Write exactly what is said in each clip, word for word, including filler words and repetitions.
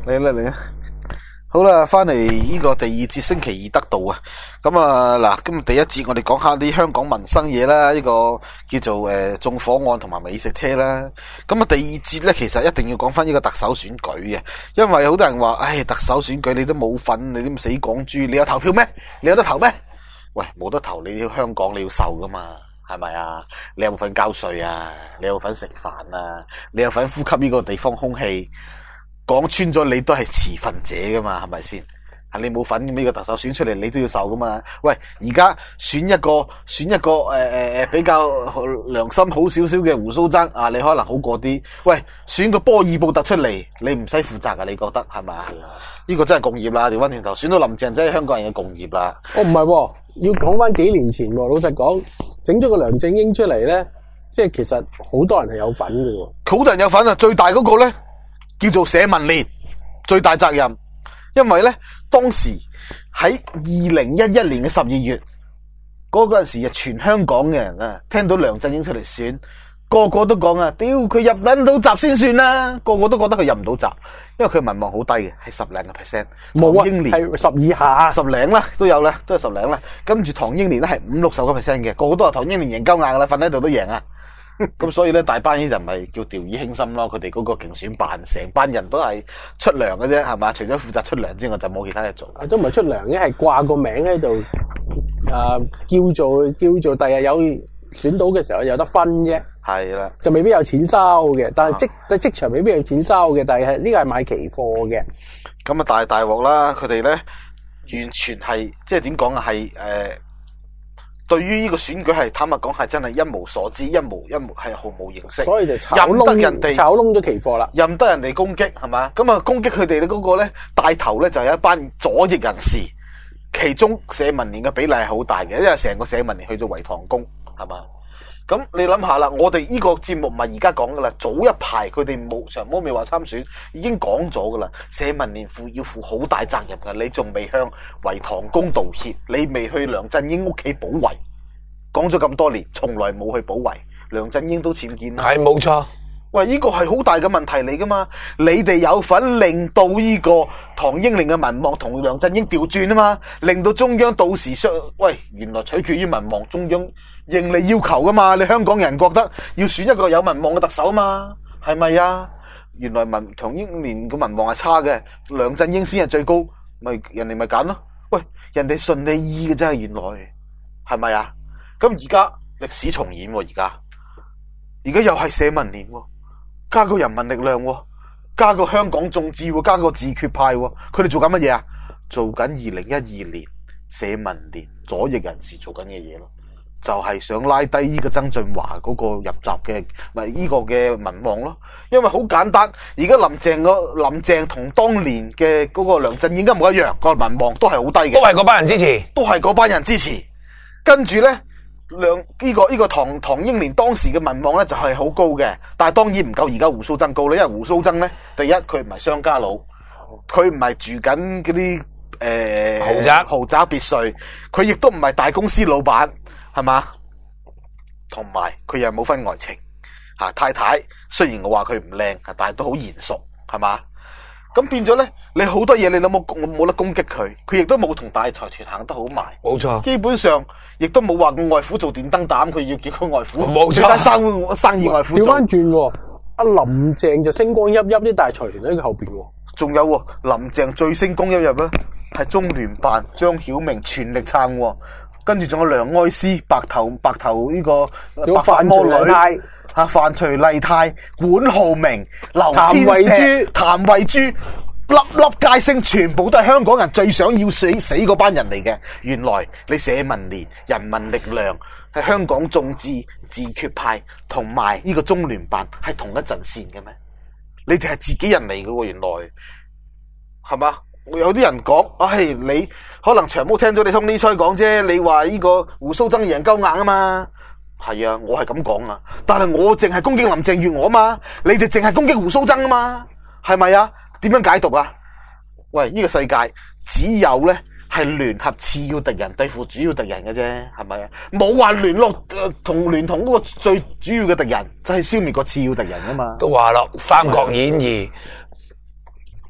嚟啦嚟啦，好啦，翻嚟呢個第二節星期二得到啊，咁啊嗱，今日第一節我哋講下啲香港民生嘢啦，呢、這個叫做誒縱、呃、火案同埋美食車啦，咁啊第二節咧其實一定要講翻呢個特首選舉嘅，因為好多人話，唉，特首選舉你都冇份，你都死港豬，你有投票咩？你有得投咩？喂，冇得投，你要香港你要受噶嘛，係咪啊？你有冇份交稅啊？你有份食飯啊？你有份呼吸呢個地方空氣？講穿咗，你都係持份者噶嘛，係咪先？係你冇份呢個特首選出嚟，你都要受噶嘛？喂，而家選一個選一個誒誒誒比較良心好少少嘅胡鬚曾啊，你可能好過啲。喂，選個波爾布特出嚟，你唔使負責噶，你覺得係咪？呢、這個真係共業啦，調翻轉頭選到林鄭真係香港人嘅共業啦。 哦，唔係喎，要講翻幾年前喎。老實講，整咗個梁振英出嚟咧，即係其實好多人係有份嘅喎。 好多人有份啊，最大嗰個咧。叫做社民連最大責任，因為咧當時喺二零一一年嘅十二月嗰嗰陣時啊，全香港嘅人啊聽到梁振英出嚟選，個個都講啊，屌佢入撚到閘先算啦，個個都覺得佢入唔到閘，因為佢民望好低嘅，係十零個 percent。 冇啊，係十以下， 十零啦都有啦，都係十零啦。跟住唐英年咧係五六十個 percent 嘅，個個都話唐英年贏鳩硬噶啦，瞓喺度都贏啊！咁所以咧，大班人就唔係叫掉以輕心咯。佢哋嗰個競選辦，成班人都係出糧嘅啫，係嘛？除咗負責出糧之外，就冇其他嘢做。 都唔係出糧嘅，係掛個名喺度，誒、呃，叫做叫做，第日有選到嘅時候有得分啫。係啦，就未必有錢收嘅，但係即喺職場未必有錢收嘅，但係呢個係買期貨嘅。 咁啊，大大鑊啦！佢哋咧完全係即係點講啊？係誒。呃對於呢個選舉係坦白講係真係一無所知，一無一無係毫無認識， 所以就炒任得人哋炒窿咗期貨啦， 任得人哋攻擊係嘛？咁啊攻擊佢哋咧嗰個咧帶頭咧就有一班左翼人士，其中社民連嘅比例係好大嘅，因為成個社民連去到維塘工係嘛？咁你諗下啦，我哋呢個節目唔係而家講噶啦，早一排佢哋冇長毛未話參選，已經講咗噶啦。社民連負要負好大責任噶，你仲未向維塘工道歉，你未去梁振英屋企保衛，講咗咁多年，從來冇去保衛，梁振英都僭建啦。 係冇錯。 喂，呢個係好大嘅問題嚟噶嘛？你哋有份令到呢個唐英年嘅民望同梁振英調轉啊嘛，令到中央到時相喂，原來取決於民望，中央應你要求噶嘛？你香港人覺得要選一個有民望嘅特首嘛？係咪啊？原來民唐英年嘅民望係差嘅，梁振英先係最高，咪人哋咪揀咯。喂，人哋順你意嘅真係，原來係咪啊？咁而家歷史重演喎，而家而家又係社民連喎。加個人民力量，加個香港眾志，加個自決派，佢哋做緊乜嘢啊？做緊二零一二年社民連左翼人士做緊嘅嘢咯，就係、是、想拉低呢個曾俊華嗰個入閘嘅，咪呢個嘅民望咯。因為好簡單，而家林鄭個林鄭同當年嘅嗰個梁振英一模一樣，個民望都係好低嘅， 都係嗰班人支持， 都係嗰班人支持。跟住咧。梁呢、這個呢、這個唐唐英年當時嘅民望咧就係好高嘅，但係當然唔夠而家胡鬚曾高啦，因為胡鬚曾咧，第一佢唔係商家佬，佢唔係住緊嗰啲誒豪宅豪宅別墅，佢亦都唔係大公司老闆，係嘛？同埋佢又冇婚外情，吓、啊、太太雖然我話佢唔靚，但係都好賢淑，係嘛？咁變咗咧，你好多嘢你都冇冇得攻擊佢，佢亦都冇同大財團行得好埋， 冇錯。 基本上亦都冇話個外父做電燈膽，佢要叫個外父冇錯， 生生意外父做。 調翻轉，阿林鄭就星光熠熠，啲大財團喺佢後邊。 仲有林鄭最星光熠熠咧，係中聯辦張曉明全力撐，跟住仲有梁愛詩白頭白頭呢、這個白髮魔女。吓，范徐麗泰、管浩明、劉千石、譚慧珠，粒粒皆星，全部都係香港人最想要死死嗰班人嚟嘅。原來你社民連、人民力量係香港眾志、自決派同埋呢個中聯辦係同一陣線嘅咩？你哋係自己人嚟嘅喎，原來係嘛？有啲人講，唉，你可能長毛聽咗你通呢吹講啫，你話呢個胡鬚曾贏鳩硬啊嘛？係啊，我係咁講啊，但係我淨係攻擊林鄭月娥啊嘛，你哋淨係攻擊胡鬚曾啊嘛，係咪啊？點樣解讀啊？喂，呢個世界只有咧係聯合次要敵人對付主要敵人嘅啫，係咪啊？冇話聯絡誒同聯同嗰個最主要嘅敵人，就係消滅個次要敵人啊嘛。 都話咯，《三國演義》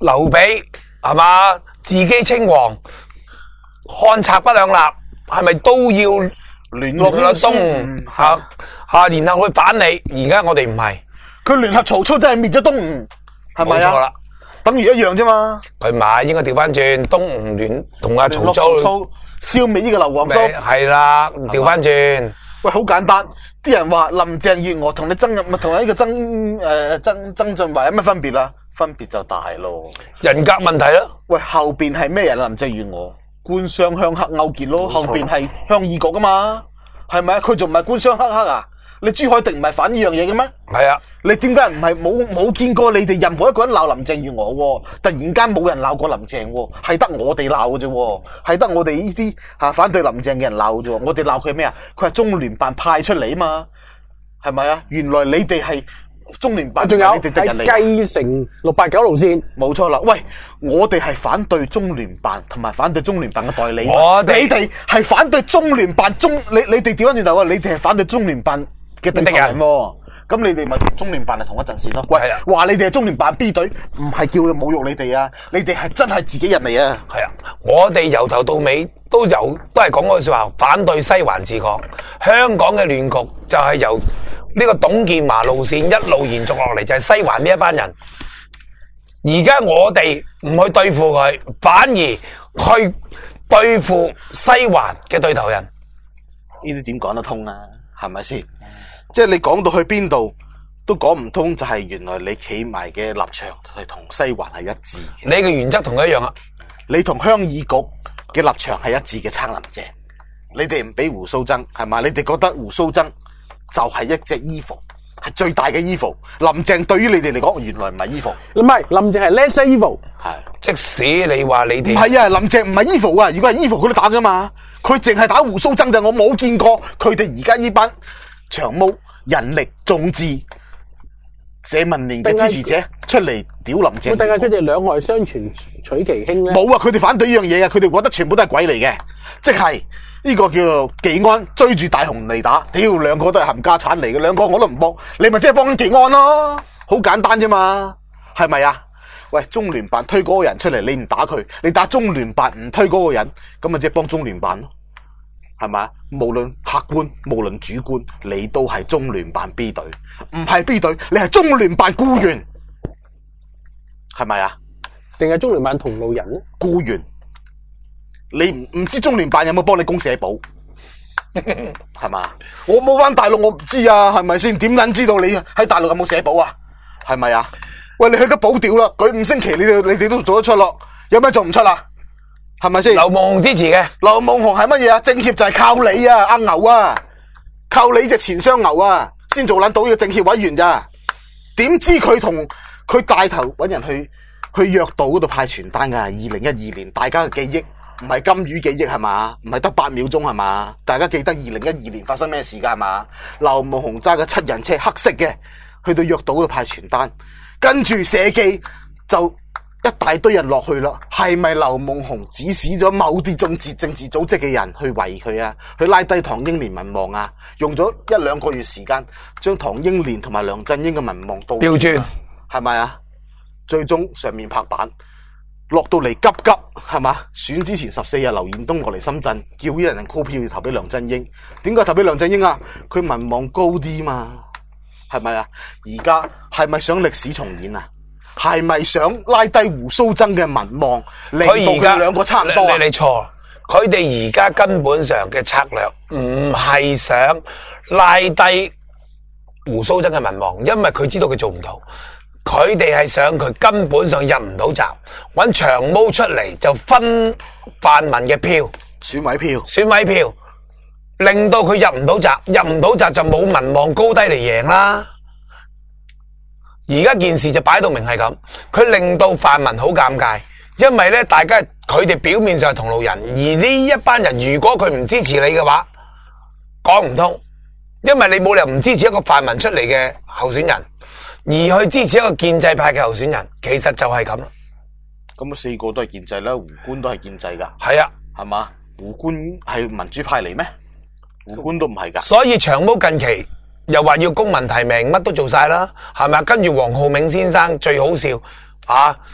劉備係嘛，自己稱王，漢賊不兩立，係咪都要聯絡咗東吳吓吓，然後去反你？而家我哋唔係， 佢聯合曹操真係滅咗東吳，係咪啊？冇錯啦，等於一樣啫嘛。 佢唔係，應該調翻轉，東吳聯同阿曹操消滅呢個劉皇叔， 係啦，調翻轉。 喂，好簡單，啲人話林鄭月娥同你曾咪同呢個曾誒曾曾俊華有咩分別啊？分別就大咯， 人格問題咯。 喂，後邊係咩人？林鄭月娥官商鄉黑勾結咯，後邊係鄉議局噶嘛，係咪啊？佢仲唔係官商黑黑啊？你朱凱廸唔係反呢樣嘢嘅咩？係啊，你點解唔係冇冇見過你哋任何一個人鬧林鄭月娥？突然間冇人鬧過林鄭，係得我哋鬧嘅啫，係得我哋呢啲吓反對林鄭嘅人鬧啫。我哋鬧佢咩啊？佢係中聯辦派出嚟啊嘛，係咪啊？原來你哋係中聯辦，仲有係繼承六八九路線，冇錯啦。喂，我哋係反對中聯辦，同埋反對中聯辦嘅代理。我哋你哋係反對中聯辦中，你你哋調翻轉頭啊！你哋係反對中聯辦嘅對頭人，咁你哋咪同中聯辦係同一陣線咯。喂，話你哋係中聯辦 B 隊，唔係叫侮辱你哋啊！你哋係真係自己人嚟啊！係啊，我哋由頭到尾都有都係講嗰句說話，反對西環治港。香港嘅亂局就係由呢個董建華路線一路延續落嚟，就係西環呢一班人。而家我哋唔去對付佢，反而去對付西環嘅對頭人，呢啲點講得通啊？係咪先？即係你講到去邊度都講唔通，就係原來你企埋嘅立場係同西環係一致嘅。你嘅原則同佢一樣啊？你同鄉議局嘅立場係一致嘅，撐林鄭。你哋唔俾胡鬚曾係嘛？你哋覺得胡鬚曾就係一隻 evil， 係最大嘅 evil。林鄭對於你哋嚟講，原來唔係 evil。唔係，林鄭係 less evil。係，即使你話你哋唔係啊，林鄭唔係 evil 啊。如果係 evil，佢都打噶嘛。佢淨係打胡鬚曾啫，我冇見過佢哋而家呢班長毛人力眾志社民連嘅支持者出嚟屌林鄭。定係佢哋兩害相傳取其輕咧？冇啊，佢哋反對呢樣嘢啊，佢哋覺得全部都係鬼嚟嘅，即係呢個叫做技安追住大雄嚟打，屌兩個都係冚家產嚟嘅，兩個我都唔幫，你咪即係幫緊技安咯，好簡單啫嘛，係咪啊？喂，中聯辦推嗰個人出嚟，你唔打佢，你打中聯辦唔推嗰個人，咁咪即係幫中聯辦咯，係咪啊？無論客觀，無論主觀，你都係中聯辦 B 隊，唔係 B 隊，你係中聯辦僱員，係咪啊？定係中聯辦同路人咧？僱員，你唔唔知中聯辦有冇幫你供社保，係嘛？我冇返大陸，我唔知啊，係咪先？點撚知道你喺大陸有冇社保啊？係咪啊？喂，你去得保屌啦，舉五星旗你哋你哋都做得出咯，有咩做唔出啊？係咪先？劉夢熊支持嘅，劉夢熊係乜嘢啊？政協就係靠你啊，阿牛啊，靠你隻錢雙牛啊，先做捻到呢個政協委員咋？點知佢同佢帶頭搵人去去約道嗰度派傳單噶？二零一二年，大家嘅記憶唔係金魚記憶係嘛？唔係得八秒鐘係嘛？大家記得二零一二年發生咩事噶係嘛？劉夢熊揸嘅七人車黑色嘅，去到約道嗰度派傳單。跟住社記就一大堆人落去啦，係咪劉夢熊指使咗某啲政治政治組織嘅人去圍佢啊？去拉低唐英年民望啊？用咗一兩個月時間，將唐英年同埋梁振英嘅民望倒標轉，係咪啊？最終上面拍板，落到嚟急急係嘛？選之前十四日，劉彥東落嚟深圳，叫啲人 call 票要投俾梁振英。點解投俾梁振英啊？佢民望高啲嘛？係咪啊？而家係咪想歷史重演啊？係咪想拉低胡鬚曾嘅民望，令到佢兩個差唔多啊？你你錯，佢哋而家根本上嘅策略唔係想拉低胡鬚曾嘅民望，因為佢知道佢做唔到。佢哋係想佢根本上入唔到閘，揾長毛出嚟就分泛民嘅票、選委票、選委票。令到佢入唔到閘，入唔到閘就冇民望高低嚟贏啦。而家件事就擺到明係咁，佢令到泛民好尷尬，因為咧大家佢哋表面上係同路人，而呢一班人如果佢唔支持你嘅話，講唔通，因為你冇理由唔支持一個泛民出嚟嘅候選人，而去支持一個建制派嘅候選人，其實就係咁啦。咁啊，四個都係建制啦，胡官都係建制噶。係啊，係嘛？胡官係民主派嚟咩？胡官都唔係噶，所以長毛近期又話要公民提名，乜都做晒啦，係咪？跟住黃浩銘先生最好笑啊！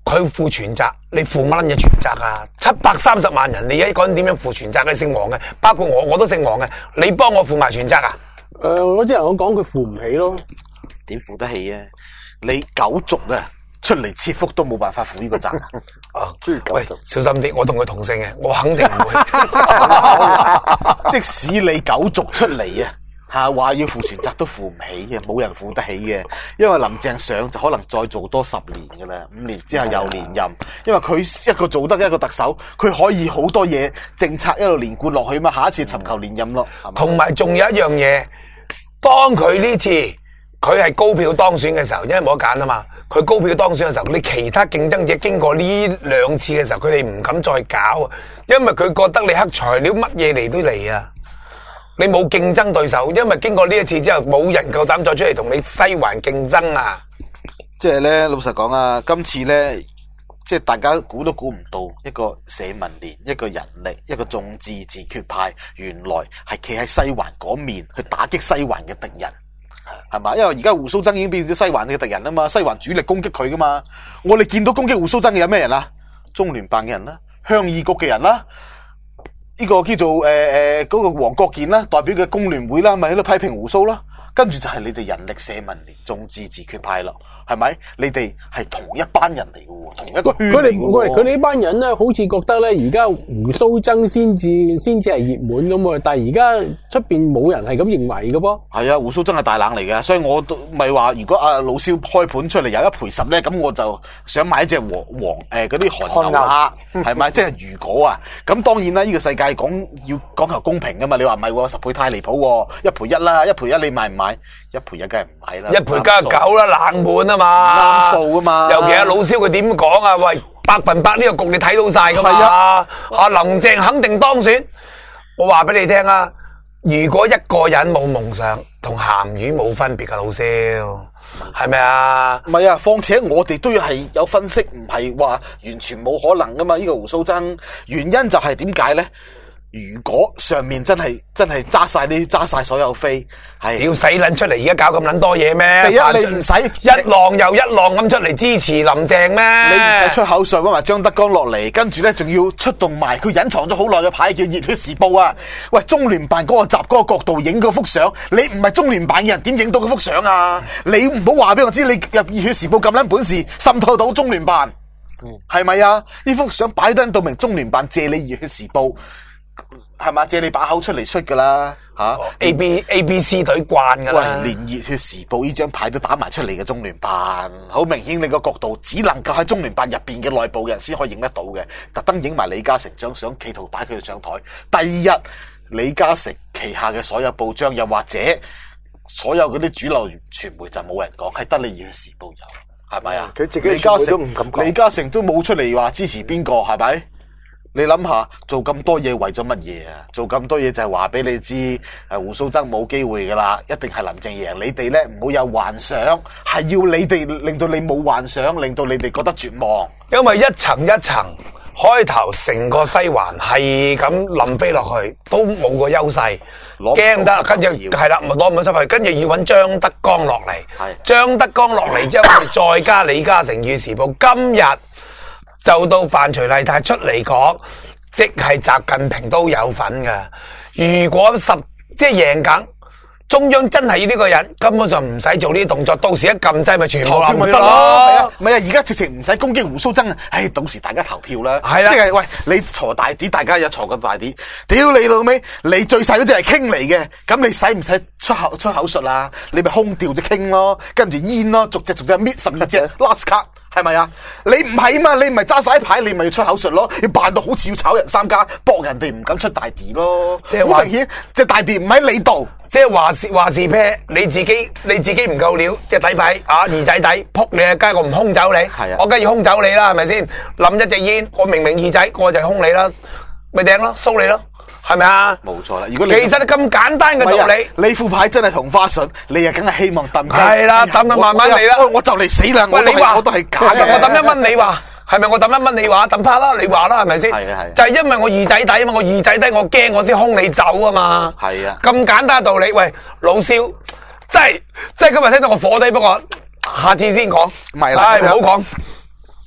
佢負全責，你負乜撚嘢全責啊？七百三十萬人，你而家講點樣負全責？你姓黃嘅，包括我，我都姓黃嘅，你幫我負埋全責啊？ 誒、呃，我只能我講佢負唔起咯。 點負得起啊？你九族啊，出嚟切腹都冇辦法負呢個責啊！ 啊，喂，小心啲，我同佢同姓嘅，我肯定唔會。 即使你九族出嚟啊！吓話要負全責都負唔起嘅，冇人負得起嘅，因為林鄭上就可能再做多十年噶啦，五年之後又連任，因為佢一個做得一個特首，佢可以好多嘢政策一路連貫落去嘛，下一次尋求連任咯。 同埋仲有一樣嘢，當佢呢次佢係高票當選嘅時候，因為冇得揀啊嘛，佢高票當選嘅時候，你其他競爭者經過呢兩次嘅時候，佢哋唔敢再搞，因為佢覺得你黑材料乜嘢嚟都嚟啊！你冇競爭對手，因為經過呢一次之後，冇人夠膽再出嚟同你西環競爭啊！ 即係咧，老實講啊，今次咧，即係大家估都估唔到，一個社民連，一個人力，一個眾志自決派，原來係企喺西環嗰面去打擊西環嘅敵人，係嘛？因為而家胡鬚曾已經變咗西環嘅敵人啊嘛，西環主力攻擊佢噶嘛。我哋見到攻擊胡鬚曾嘅有咩人啊？中聯辦嘅人啦，鄉議局嘅人啦。呢個叫做誒誒嗰個黃國健啦，代表嘅工聯會啦，咪喺度批評胡鬚啦，跟住就係你哋人力社民連眾志自決派咯，係咪？你哋係同一班人嚟嘅喎，同一個圈嚟嘅喎。佢哋喂，佢哋呢班人咧，好似覺得咧，而家胡鬚曾先至先至係熱門咁喎，但係而家出邊冇人係咁認為嘅噃。係啊，胡鬚曾係大冷嚟嘅，所以我都咪話，如果阿老蕭開盤出嚟有一賠十咧，咁我就想買一隻黃黃誒嗰啲韓牛蝦，係咪？即係如果啊，咁當然啦，呢個世界講要講求公平噶嘛，你話唔係喎，十倍太離譜喎，一賠一啦，一賠一你買唔買？一賠一梗係唔買啦， 一賠加九啦，冷門啊嘛， 啱數啊嘛。 尤其阿老蕭佢點講啊？喂，百分百呢個局你睇到晒噶嘛？啊，阿林鄭肯定當選。我話俾你聽啊，如果一個人冇夢想，同鹹魚冇分別噶，老蕭係咪啊？ 唔係啊，況且我哋都要係有分析，唔係話完全冇可能噶嘛。呢個胡鬚曾原因就係點解咧？如果上面真係真係揸晒啲揸晒所有飛，係要使捻出嚟，而家搞咁捻多嘢咩？ 第一，你唔使一浪又一浪咁出嚟支持林鄭咩？ 你唔使出口術搵埋張德江落嚟，跟住咧仲要出動埋佢隱藏咗好耐嘅牌叫熱血時報啊！喂，中聯辦嗰個閘嗰個角度影嗰幅相，你唔係中聯辦嘅人點影到嗰幅相啊？你唔好話俾我知，你入熱血時報咁捻本事滲透到中聯辦，係咪啊？呢幅相擺得到明中聯辦借你熱血時報。係嘛？借你把口出嚟出噶啦吓 ，A B A B C 隊慣噶啦。 喂，連熱血時報呢張牌都打埋出嚟嘅中聯辦，好明顯你個角度只能夠喺中聯辦入邊嘅內部嘅人先可以影得到嘅。特登影埋李嘉誠張相，企圖擺佢哋上台。第二日，李嘉誠旗下嘅所有報章，又或者所有嗰啲主流傳媒就冇人講，係得你熱血時報有，係咪啊？ 佢自己李嘉誠都唔敢講， 李嘉誠都冇出嚟話支持邊個，係咪？你諗下，做咁多嘢為咗乜嘢啊？做咁多嘢就係話俾你知，誒，胡鬚曾冇機會噶啦，一定係林鄭贏。你哋咧唔好有幻想，係要你哋令到你冇幻想，令到你哋覺得絕望。 因為一層一層，開頭成個西環係咁冧飛落去，都冇個優勢，驚得，跟住係啦，咪攞唔到出去，跟住要揾張德江落嚟。張德江落嚟之後，再加李嘉誠與時報，今日。就到范徐麗泰出嚟講，即係習近平都有份噶。如果十即係贏緊，中央真係要呢個人，根本就唔使做呢啲動作，到時一撳掣咪全部冧佢咯。 係啊，唔係啊，而家直情唔使攻擊胡鬚曾啊，唉，到時大家投票啦。 係啦， 即係喂，你鋤大啲，大家有鋤個大啲。屌你老味，你最細嗰隻係傾嚟嘅，咁你使唔使出口出口術啊？你咪空調就傾咯，跟住煙咯，逐隻逐隻搣十二隻 last card。係咪啊？你唔係嘛？你唔係揸晒牌，你咪要出口術咯？要扮到好似要炒人三家，搏人哋唔敢出大啲咯。即係好明顯，隻大啲唔喺你度。 即係話事話事啤，你自己你自己唔夠料，隻底牌啊二仔底，撲你啊街，我唔空走你，係啊，我梗係要空走你啦，係咪先？冧一隻煙，我明明二仔，我就空你啦，咪掟咯，蘇你咯。係咪啊？ 冇錯啦！如果你其實咁簡單嘅道理， 你副牌真係同花順，你又梗係希望抌。 係啦，抌啦，慢慢嚟啦。 我就嚟死啦！我你話我都係假嘅。 我抌一蚊，你話係咪？我抌一蚊，你話抌趴啦，你話啦，係咪先？ 係啊係。 就係因為我二仔底啊嘛，我二仔底我驚我先兇你走啊嘛。 係啊。 咁簡單道理，喂，老蕭，真係真係今日聽到我火底，不過下次先講。 唔係啦， 唔好講。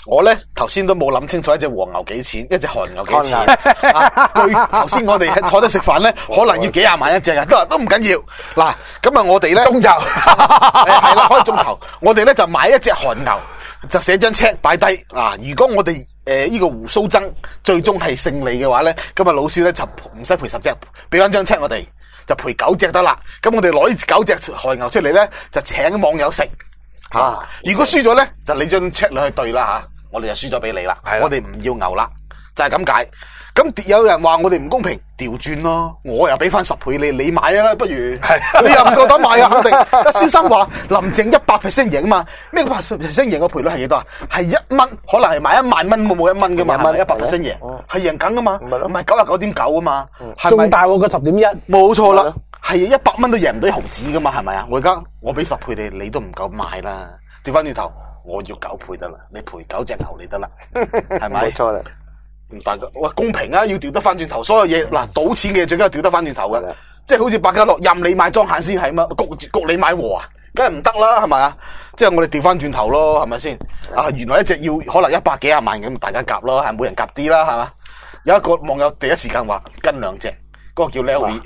我咧頭先都冇諗清楚一隻黃牛幾錢，一隻韓牛幾錢。啊，據頭先我哋喺坐低食飯咧，可能要幾廿萬一隻啊，都都唔緊要。嗱，咁啊我哋咧眾籌係啦，可以眾籌。我哋咧就買一隻韓牛，就寫張 check 擺低。啊，如果我哋誒呢個胡鬚曾最終係勝利嘅話咧，咁啊老師咧就唔使賠十隻，俾翻張 check 我哋，就賠九隻得啦。咁我哋攞呢九隻韓牛出嚟咧，就請網友食。啊！如果輸咗咧，就你張 check 你去對啦吓，我哋就輸咗俾你啦。我哋唔要牛啦，就係咁解。咁有人話我哋唔公平，調轉咯，我又俾翻十倍你，你買啊啦，不如你又唔夠膽買啊，肯定。阿蕭生話林鄭一百 percent 贏啊嘛，咩百 percent 贏個賠率係幾多啊？係一蚊，可能係買一萬蚊冇冇一蚊噶嘛，係咪一百 percent 贏？係贏緊噶嘛，唔係九十九點九啊嘛，係咪？ 仲大過個十點一， 冇錯啦。係一百蚊都贏唔到一毫子噶嘛，係咪啊？我而家我俾十倍你，你都唔夠買啦。調翻轉頭，我要九倍得啦，你賠九隻牛你得啦，係咪？ 冇錯啦。 唔大個，喂，公平啊！要調得翻轉頭，所有嘢嗱，賭錢嘅嘢最緊要調得翻轉頭嘅，即係好似百家樂任你買莊閒先係嘛，焗焗你買和啊，梗係唔得啦，係咪啊？即係我哋調翻轉頭咯，係咪先？啊，原來一隻要可能一百幾廿萬咁，大家夾咯，係每人夾啲啦，係嘛？有一個網友第一時間話跟兩隻。嗰個叫 Larry，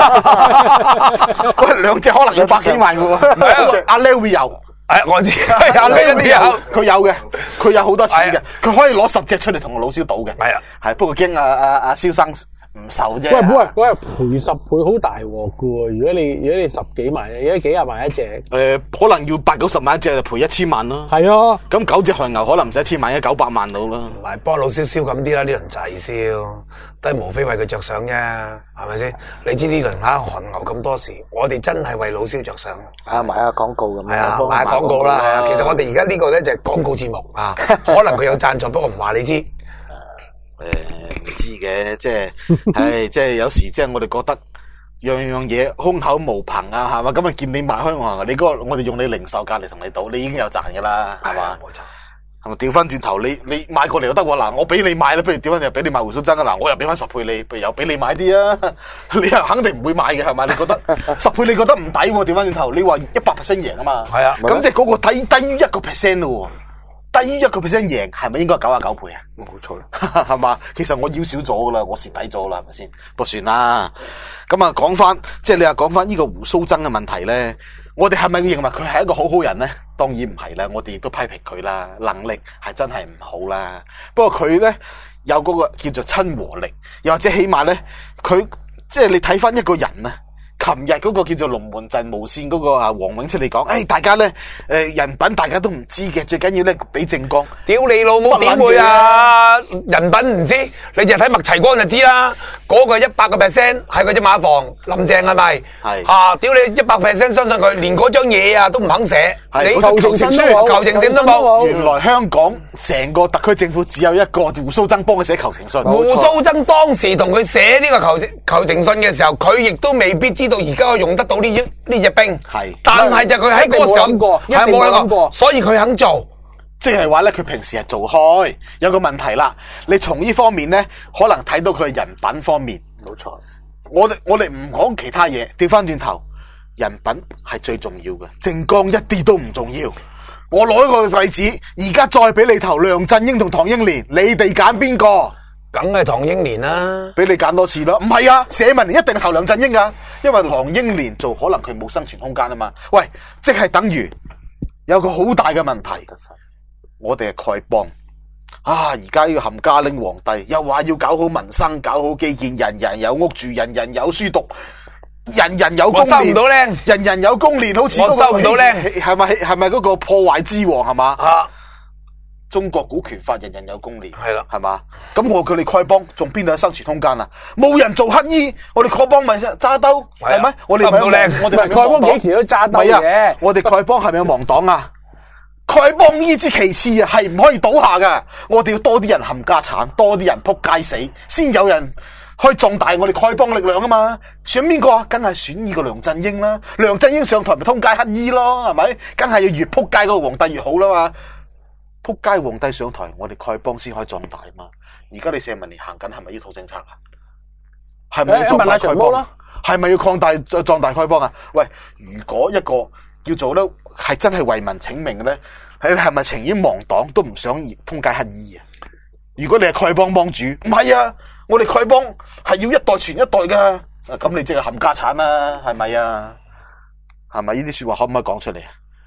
喂，兩隻可能有百幾萬嘅喎，阿 Larry 有， 誒我知，阿 Larry 有， 佢有嘅，佢有好多錢嘅，佢可以攞十隻出嚟同個老蕭賭嘅，係啊，係不過驚阿阿阿蕭生唔受啫。 喂喂喂，賠十倍好大鑊嘅喎！如果你如果你十幾萬，如果幾廿萬一隻， 誒可能要八九十萬一隻就賠一千萬咯。係啊，咁九隻韓牛可能唔使一千萬，一九百萬到啦。 唔係幫老蕭燒咁啲啦，呢輪滯燒，都係無非為佢着想啫，係咪先？你知呢輪嚇韓牛咁多事，我哋真係為老蕭着想。 啊，買下廣告咁樣，係啊，買廣告啦。係啊，其實我哋而家呢個咧就係廣告節目啊，可能佢有贊助，不過唔話你知。 誒，唔知嘅，即係，唉，即係有時即係我哋覺得樣樣嘢空口無憑啊，係嘛？咁啊見你賣開我，你嗰個我哋用你零售價嚟同你賭，你已經有賺噶啦，係嘛？冇錯。係咪調翻轉頭？你你買過嚟就得喎，嗱，我俾你買啦，不如調翻又俾你買胡鬚曾啊，嗱，我又俾翻十倍你，不如又俾你買啲啊，你又肯定唔會買嘅，係嘛？你覺得十倍你覺得唔抵喎？調翻轉頭，你話一百 percent 贏啊嘛？係啊，咁即係嗰個低低於一個 percent 咯。低於一個 percent 贏，係咪應該九十九倍啊？冇錯啦，係嘛？其實我要少咗噶啦，我蝕底咗啦，係咪先？不過算啦。咁啊，講翻，即係你話講翻呢個胡鬚曾嘅問題咧，我哋係咪認為佢係一個好好人咧？當然唔係啦，我哋亦都批評佢啦，能力係真係唔好啦。不過佢咧有嗰個叫做親和力，又或者起碼咧，佢即係你睇翻一個人啊。琴日嗰個叫做龍門陣無線嗰個啊黃永出嚟講，誒、哎、大家咧誒、呃、人品大家都唔知嘅，最緊要咧俾正光。屌你老母點會啊？人品唔知，你淨係睇麥齊光就知啦。嗰、那個一百個 percent 係佢隻馬房林鄭係咪？係啊！屌你一百 percent 相信佢，連嗰張嘢啊都唔肯寫。你求情信都冇，求情信都冇。原來香港成個特區政府只有一個胡鬚曾幫佢寫求情信。胡鬚曾當時同佢寫呢個求情求情信嘅時候，佢亦都未必知道而家我用得到呢隻呢隻兵。係，但係就佢喺嗰個時候係冇諗過，所以佢肯做。即係話咧，佢平時係做開，有個問題啦。你從呢方面咧，可能睇到佢人品方面。冇錯，我哋我哋唔講其他嘢，調翻轉頭，人品係最重要嘅，政綱一啲都唔重要。我攞一個例子，而家再俾你投梁振英同唐英年，你哋揀邊個？梗係唐英年啦，俾你揀多次啦。唔係啊，社民連一定投梁振英啊，因為唐英年做可能佢冇生存空間啊嘛。喂，即係等於有個好大嘅問題。我哋係丐幫啊！而家呢個冚家拎皇帝又話要搞好民生，搞好基建，人人有屋住，人人有書讀，人人有公練，收唔到靚，人人有公練，好似我收唔到靚，係咪係咪嗰個破壞之王係嘛？啊！中國股權法，人人有公練，係啦，係嘛？咁我叫你丐幫，仲邊度有生存空間啊？冇人做乞衣，我哋丐幫咪揸兜，係咪？我哋咪我哋丐幫幾時都揸兜嘅？我哋丐幫係咪有亡黨啊？丐幫呢支旗幟啊，係唔可以倒下噶。我哋要多啲人冚家產，多啲人扑街死，先有人可以壯大我哋丐幫力量啊嘛。選邊個啊？梗係選呢個梁振英啦。梁振英上台咪通街乞衣咯，係咪？梗係要越扑街嗰個皇帝越好啦嘛。扑街皇帝上台，我哋丐幫先可以壯大啊嘛。而家你社民連行緊係咪呢套政策啊？係咪要壯大丐幫？係咪要擴大壯大丐幫啊？喂，如果一個叫做咧係真係為民請命嘅咧， 你係咪情願亡黨都唔想通街乞衣啊？如果你係丐幫幫主，唔係啊，我哋丐幫係要一代傳一代噶，咁你即係冚家產啦，係咪啊？係咪呢啲說話可唔可以講出嚟啊？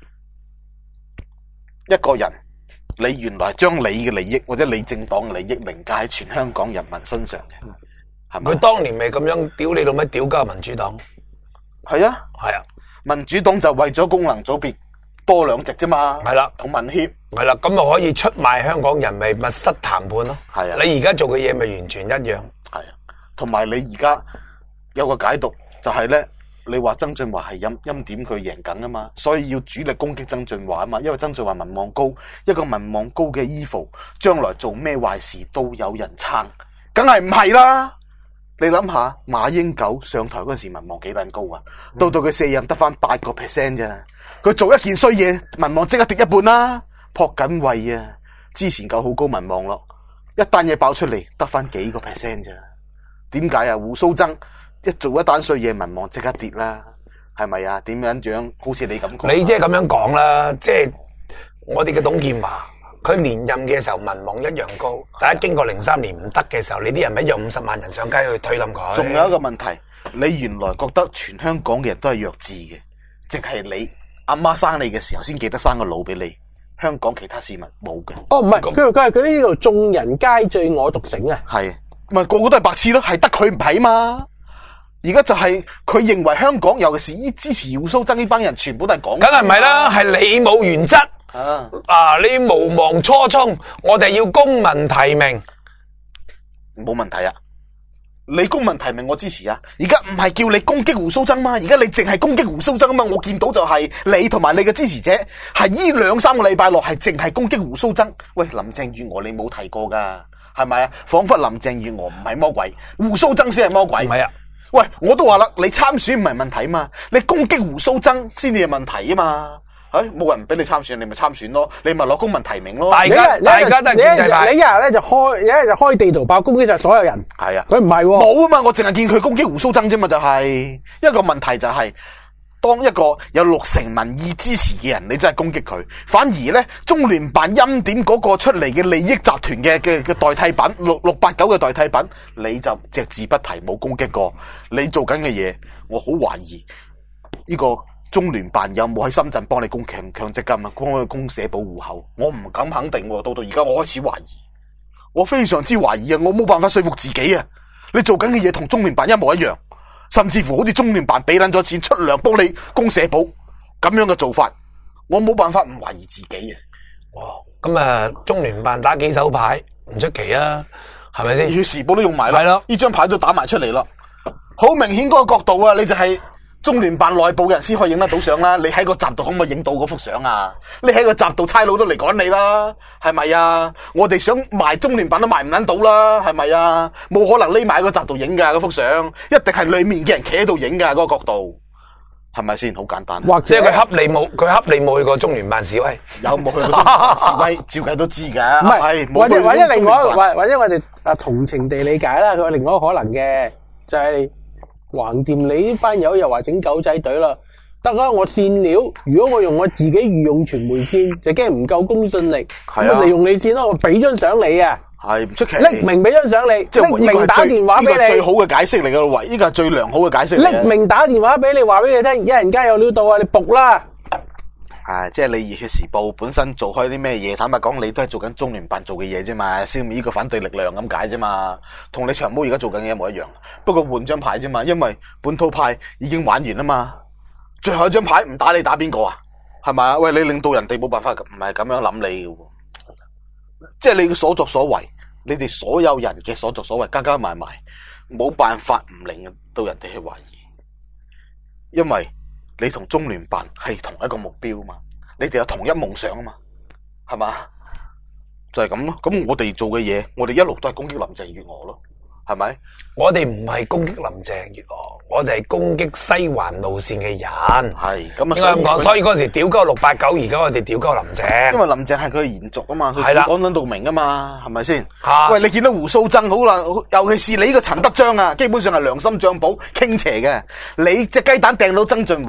一個人，你原來將你嘅利益或者你政黨嘅利益凌駕喺全香港人民身上嘅，係咪？ 佢當年咪咁樣屌你老味，屌鳩民主黨。 係啊， 係啊， 民主黨就為咗功能組別多兩席啫嘛。係啦，同民協係啦，咁咪可以出賣香港人，咪密室談判咯。係啊，你而家做嘅嘢咪完全一樣。 係啊，同埋你而家有個解讀就係咧，你話曾俊華係欽欽點佢贏緊啊嘛，所以要主力攻擊曾俊華啊嘛，因為曾俊華民望高，一個民望高嘅 evil， 將來做咩壞事都有人撐，梗係唔係啦。你諗下馬英九上台嗰時民望幾撚高啊？到到佢卸任得翻八個 percent 咋？佢做一件衰嘢，民望即刻跌一半啦。朴槿惠啊，之前夠好高民望咯，一單嘢爆出嚟得翻幾個 percent 咋？點解啊？胡鬚曾一做一單衰嘢，民望即刻跌啦，係咪啊？點樣樣？好似你咁講， 你即係咁樣講啦，即係我哋嘅董建華。佢連任嘅時候民望一樣高，但係經過零三年唔得嘅時候，你啲人咪一樣五十萬人上街去推冧佢。 仲有一個問題，你原來覺得全香港嘅人都係弱智嘅，淨係你阿媽生你嘅時候先記得生個腦俾你，香港其他市民冇嘅。 哦，唔係，佢佢係佢呢度眾人皆醉我獨醒啊。 係，咪個個都係白痴咯，係得佢唔係嘛？而家就係佢認為香港，尤其是依支持胡鬚曾呢班人，全部都係講， 梗係唔係啦，係你冇原則。啊！啊！你無忘初衷，我哋要公民提名， 冇問題啊！你公民提名我支持啊！而家唔係叫你攻擊胡鬚曾嘛，而家你淨係攻擊胡鬚曾啊嘛！我見到就係你同埋你嘅支持者係依兩三個禮拜落係淨係攻擊胡鬚曾。喂，林鄭月娥你冇提過噶，係咪啊？仿佛林鄭月娥唔係魔鬼，胡鬚曾先係魔鬼。 唔係啊！ 喂，我都話啦，你參選唔係問題嘛，你攻擊胡鬚曾先至係問題啊嘛！冇、哎、人俾你參選，你咪參選咯，你咪攞公民提名咯。 大家大家都係建制派。 你一日咧就開，一日就開地圖炮攻擊晒所有人。 係啊， 佢唔係冇啊嘛，我淨係見佢攻擊胡鬚曾啫嘛，就係、是、一個問題就係、是，當一個有六成民意支持嘅人，你真係攻擊佢，反而咧中聯辦欽點嗰個出嚟嘅利益集團嘅嘅嘅代替品六六八九嘅代替品，你就隻字不提，冇攻擊過。你做緊嘅嘢，我好懷疑呢、這個。中聯辦有冇喺深圳幫你供強強積金啊？幫你供社保戶口？我唔敢肯定喎。到到而家我開始懷疑，我非常之懷疑啊！我冇辦法說服自己啊！你做緊嘅嘢同中聯辦一模一樣，甚至乎好似中聯辦俾捻咗錢出糧幫你供社保咁樣嘅做法，我冇辦法唔懷疑自己啊！ 哦，咁啊，中聯辦打幾手牌唔出奇啊，係咪先？ 熱血時報都用埋啦， 係咯， 呢張牌都打埋出嚟啦，好明顯嗰個角度啊，你就係、是。中聯辦內部嘅人先可以影得到相啦，你喺個閘度可唔可以影到嗰幅相啊？你喺個閘度差佬都嚟趕你啦，係咪啊？我哋想賣中聯辦都賣唔捻到啦，係咪啊？冇可能匿埋喺個閘度影噶嗰幅相，一定係裏面嘅人企喺度影噶嗰個角度，係咪先？好簡單。 或者佢恰你冇，佢恰你冇去過中聯辦示威， 有冇去過中聯辦示威？照計都知噶。 唔係，或者或者另外，或或者我哋啊同情地理解啦，佢有另外一個可能嘅就係、是。橫掂你呢班友又話整狗仔隊啦，得啊！我線料，如果我用我自己御用傳媒線，就驚唔夠公信力，咁啊利用你線咯，我俾張相你啊， 係唔出奇， 匿名俾張相你， 即係匿名打電話俾你， 呢個最好嘅解釋嚟噶喂，呢個係最良好嘅解釋嚟。 匿名打電話俾你，話俾你聽，一人家有料到啊，你仆啦。 係，即係你熱血時報本身做開啲咩嘢？坦白講，你都係做緊中聯辦做嘅嘢啫嘛，消滅呢個反對力量咁解啫嘛，同你長毛而家做緊嘅一模一樣，不過換張牌啫嘛，因為本土派已經玩完啦嘛，最後一張牌唔打你打邊個啊？係咪啊？喂，你令到人哋冇辦法，唔係咁樣諗你嘅，即係你嘅所作所為，你哋所有人嘅所作所為加加埋埋，冇辦法唔令到人哋去懷疑，因為。你同中聯辦係同一個目標嘛？你哋有同一夢想啊嘛？係嘛？就係咁咯。咁我哋做嘅嘢，我哋一路都係攻擊林鄭月娥咯，係咪？ 我哋唔係攻擊林鄭月娥，我哋係攻擊西環路線嘅人。係咁啊，應該咁講。所以嗰時屌鳩六八九，而家我哋屌鳩林鄭。因為林鄭係佢嘅延續啊嘛，佢講緊到明啊嘛，係咪先？喂，你見到胡鬚曾好啦，尤其是你呢個陳德章啊，基本上係良心賬簿傾斜嘅。你隻雞蛋掟到曾俊華，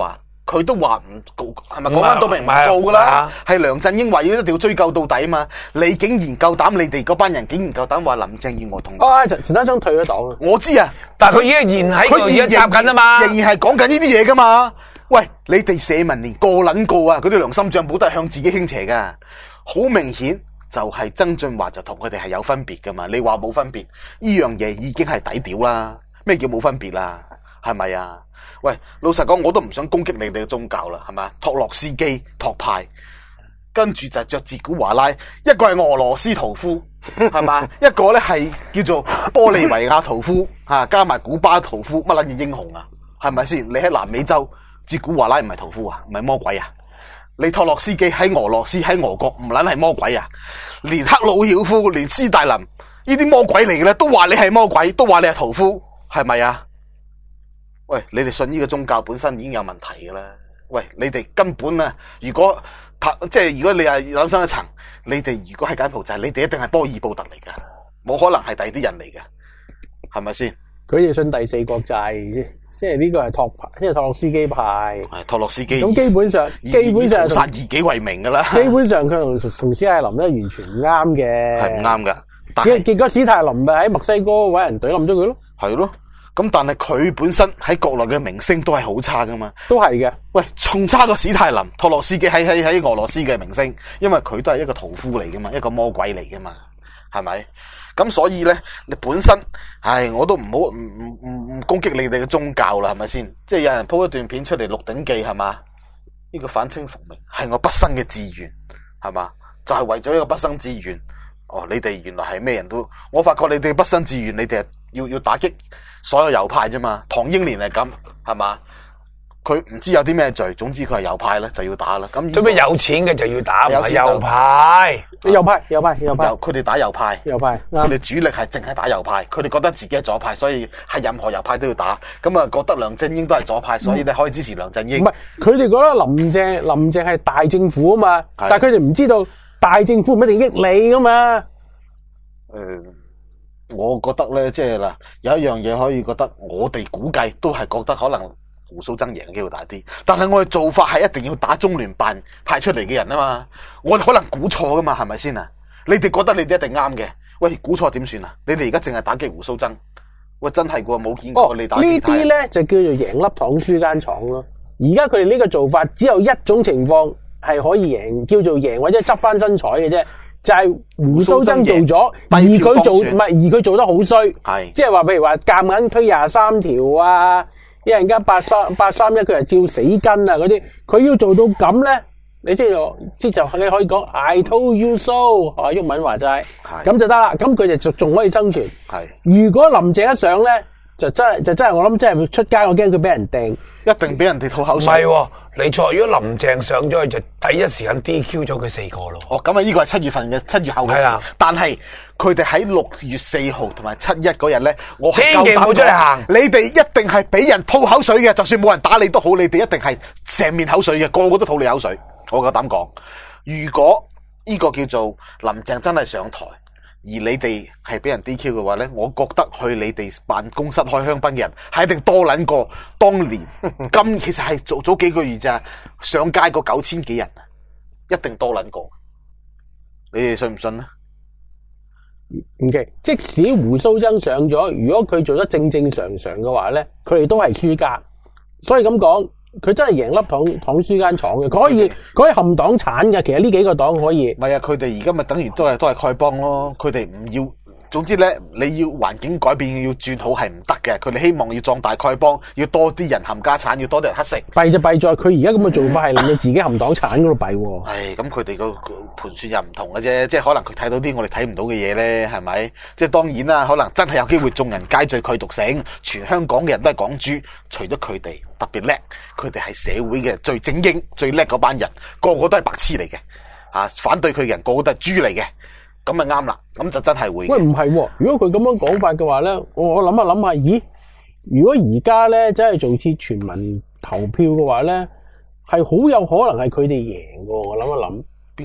佢都話唔告，係咪講翻到明唔告噶啦？係梁振英話要一定要追究到底啊嘛！你竟然夠膽，你哋嗰班人竟然夠膽話林鄭月娥同啊陳陳德莊退咗黨啊！ 我知啊， 但係佢依然喺度而家集緊啊嘛， 仍然係講緊呢啲嘢噶嘛。喂，你哋社民連個撚個啊，嗰啲良心賬簿都係向自己傾斜噶，好明顯就係曾俊華就同佢哋係有分別噶嘛。你話冇分別，呢樣嘢已經係抵屌啦。咩叫冇分別啦？係咪啊？喂，老實講，我都唔想攻擊你哋嘅宗教啦，係咪？托洛斯基托派，跟住就着哲古華拉，一個係俄羅斯屠夫，係嘛？一個咧係叫做玻利維亞屠夫，吓加埋古巴屠夫，乜撚嘢英雄啊？係咪先？你喺南美洲，哲古華拉唔係屠夫啊，唔係魔鬼啊？你托洛斯基喺俄羅斯喺俄國唔撚係魔鬼啊？連克魯曉夫，連斯大林呢啲魔鬼嚟嘅咧，都話你係魔鬼，都話你係屠夫，係咪啊？喂，你哋信呢個宗教本身已經有問題㗎啦！喂，你哋根本啊，如果即係如果你係諗深一層，你哋如果係柬埔寨，你哋一定係波爾布特嚟㗎，冇可能係第二啲人嚟嘅，係咪先？ 佢哋信第四國際，即係呢個係托派，即係托洛斯基派。係托洛斯基。咁基本上， 以基本上以殺異己為名㗎啦。 基本上佢同同史泰林咧完全唔啱嘅。 係唔啱㗎。 結結果史泰林咪喺墨西哥揾人懟冧咗佢咯。 係咯。咁但係佢本身喺國內嘅名聲都係好差噶嘛， 都係嘅。 喂，仲差過史泰林、托洛斯基喺喺喺俄羅斯嘅名聲，因為佢都係一個屠夫嚟噶嘛，一個魔鬼嚟噶嘛，係咪？咁所以咧，你本身，唉，我都唔好唔唔唔唔攻擊你哋嘅宗教啦，係咪先？即係有人 po 一段片出嚟《鹿鼎記》係嘛？呢個反清復明係我畢生嘅志願，係嘛？就係為咗一個畢生志願。哦，你哋原來係咩人都，我發覺你哋畢生志願，你哋係要要打擊所有右派啫嘛。唐英年係咁，係嘛？佢唔知有啲咩罪，總之佢係右派咧，就要打啦。咁做咩有錢嘅就要打？ 有右派， 右派，右派，右派。 佢哋打右派， 右派。 佢哋主力係淨係打右派，佢哋覺得自己係左派，所以係任何右派都要打。咁啊，覺得梁振英都係左派，所以你可以支持梁振英。 唔係，佢哋覺得林鄭林鄭係大政府啊嘛，但係佢哋唔知道大政府唔一定益你噶嘛。 誒、呃，我覺得咧，即係嗱，有一樣嘢可以覺得，我哋估計都係覺得可能胡鬚曾贏嘅機會大啲，但係我哋做法係一定要打中聯辦派出嚟嘅人啊嘛，我哋可能估錯噶嘛，係咪先啊？你哋覺得你哋一定啱嘅，喂，估錯點算啊？你哋而家淨係打擊胡鬚曾，喂，真係喎，冇見過你打擊、哦、呢啲咧就叫做贏粒糖輸間廠咯。而家佢哋呢個做法只有一種情況係可以贏，叫做贏或者執翻身彩嘅啫。就係、是、胡鬚曾做咗，而佢做唔係，而佢做得好衰，係即係話，譬如話夾硬推廿三條啊，一陣間八三八三一，佢係照死跟啊嗰啲，佢要做到咁咧，你先即就你可以講 I told you so， 啊，毓民話齋，咁就得啦，咁佢就仲可以生存。係如果林鄭一上咧，就真係就真係我諗，真係出街，我驚佢俾人掟，一定俾人哋吐口水。 唔係。你錯，如果林鄭上咗去就第一時間 D Q 咗佢四個咯。 哦，咁啊，呢個係七月份嘅七月後嘅事。但係佢哋喺六月四號同埋七一嗰日咧，我係夠膽講，千祈唔好出嚟行。你哋一定係俾人吐口水嘅，就算冇人打你都好，你哋一定係成面口水嘅，個個都吐你口水。我夠膽講，如果呢個叫做林鄭真係上台，而你哋係俾人 D Q 嘅話咧，我覺得去你哋辦公室開香檳嘅人係一定多撚過當年今其實係早早幾個月咋上街嗰九千幾人，一定多撚過。你哋信唔信咧？ 唔奇，即使胡鬚曾上咗，如果佢做得正正常常嘅話咧，佢哋都係輸家。所以咁講，佢真係贏粒糖糖輸間廠嘅，佢可以佢可以冚黨產嘅。其實呢幾個黨可以。唔係啊，佢哋而家咪等於都係都係丐幫咯。佢哋唔要，總之咧，你要環境改變要轉好係唔得嘅。佢哋希望要壯大丐幫，要多啲人冚家產，要多啲人乞食。弊就弊在佢而家咁嘅做法係令到自己冚黨產嗰度弊。係咁，佢哋個盤算又唔同嘅啫。即係可能佢睇到啲我哋睇唔到嘅嘢咧，係咪？即係當然啦，可能真係有機會眾人皆醉佢獨醒，全香港嘅人都係港豬，除咗佢哋特別叻，佢哋係社會嘅最精英、最叻嗰班人，個個都係白痴嚟嘅。啊，反對佢嘅人個個都係豬嚟嘅。咁咪啱啦，咁就真係會。喂，唔係喎，如果佢咁樣講法嘅話咧，我我諗下諗下，咦？如果而家咧真係做次全民投票嘅話咧，係好有可能係佢哋贏嘅。我諗一諗，邊個啊？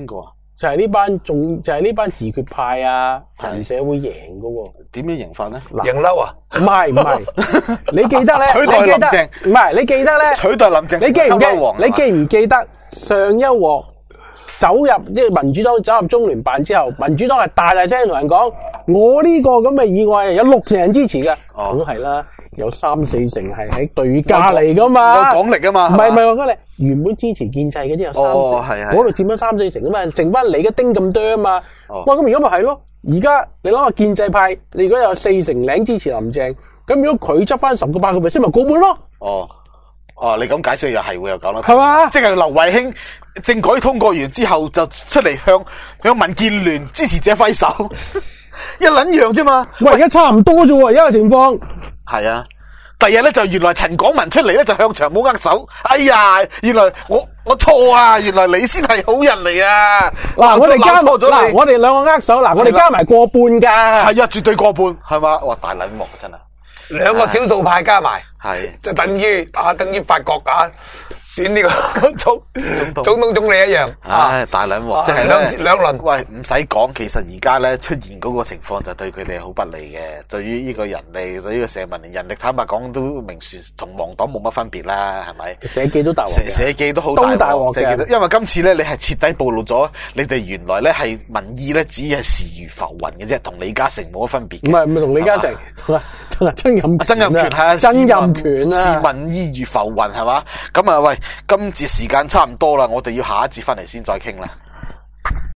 就係呢班仲就係呢班自決派啊，人社會贏噶喎。 點樣贏法咧？ 贏嬲啊？ 唔係唔係，你記得咧？ 取代林鄭唔係，你記得咧？ 取代林鄭， 你記唔記？你記唔記得上一鑊走入呢個民主黨走入中聯辦之後，民主黨係大大聲同人講，我呢個咁嘅議案有六成人支持嘅，梗係啦。有三四成係喺對家嚟噶嘛， 有講力啊嘛， 唔係唔係講力，原本支持建制嗰啲有三成， 哦係係， 嗰度佔咗三四成啊嘛，剩翻你嘅丁咁多啊嘛， 哦、 哇咁如果咪係咯，而家你諗下建制派，你如果有四成零支持林鄭，咁如果佢執翻十個八個 percent 咪過半咯， 哦哦你咁解釋又係會又講得係嘛， 即係劉慧卿政改通過完之後就出嚟向向民建聯支持者揮手。一撚樣啫嘛， 喂，而家差唔多啫喎，而家個情況係啊。第日咧就原來陳廣文出嚟咧就向長毛握手，哎呀，原來我我錯啊，原來你先係好人嚟啊！ 嗱，我哋加錯咗你， 嗱，我哋兩個握手，嗱，我哋加埋過半噶， 係啊，絕對過半，係嘛？哇，大撚鑊真係， 兩個少數派加埋， 係就等於啊，等於法國啊，選呢個總總總統總理一樣， 唉，大撚鑊， 即係兩兩輪。 喂，唔使講，其實而家咧出現嗰個情況就對佢哋好不利嘅。對於呢個人力，對於呢個社民連人力，坦白講都明說同黃黨冇乜分別啦，係咪？ 社記都大鑊， 社社記都好大鑊，社記都，因為今次咧你係徹底暴露咗，你哋原來咧係民意咧只係視如浮雲嘅啫，同李嘉誠冇乜分別。唔係唔係同李嘉誠，同啊同啊曾蔭曾蔭權係啊， 曾蔭權啊， 視民意如浮雲係嘛？咁啊喂，今節時間差唔多啦，我哋要下一節翻嚟先再傾啦。